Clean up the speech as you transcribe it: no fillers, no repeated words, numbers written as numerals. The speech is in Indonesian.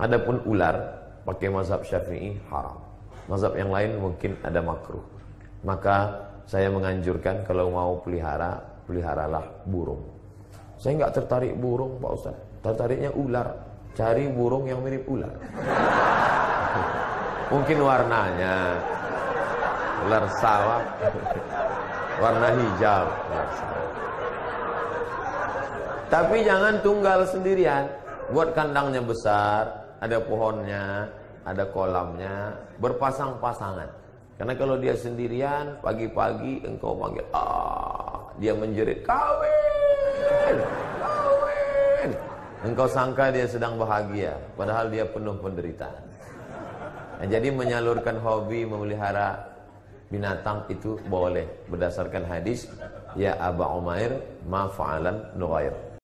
Adapun ular pakai mazhab Syafi'i haram. Mazhab yang lain mungkin ada makruh. Maka saya menganjurkan kalau mau pelihara, peliharalah burung. Saya nggak tertarik burung, Pak Ustaz. Tertariknya ular. Cari burung yang mirip ular. Mungkin warnanya ular sawah, warna hijau. Tapi jangan tunggal sendirian. Buat kandangnya besar, ada pohonnya, ada kolamnya, berpasang-pasangan. Karena kalau dia sendirian, pagi-pagi engkau panggil, dia menjerit, kawin, kawin. Engkau sangka dia sedang bahagia, padahal dia penuh penderitaan. Nah, jadi menyalurkan hobi memelihara binatang itu boleh berdasarkan hadis, ya Aba Umair ma fa'alan nughair.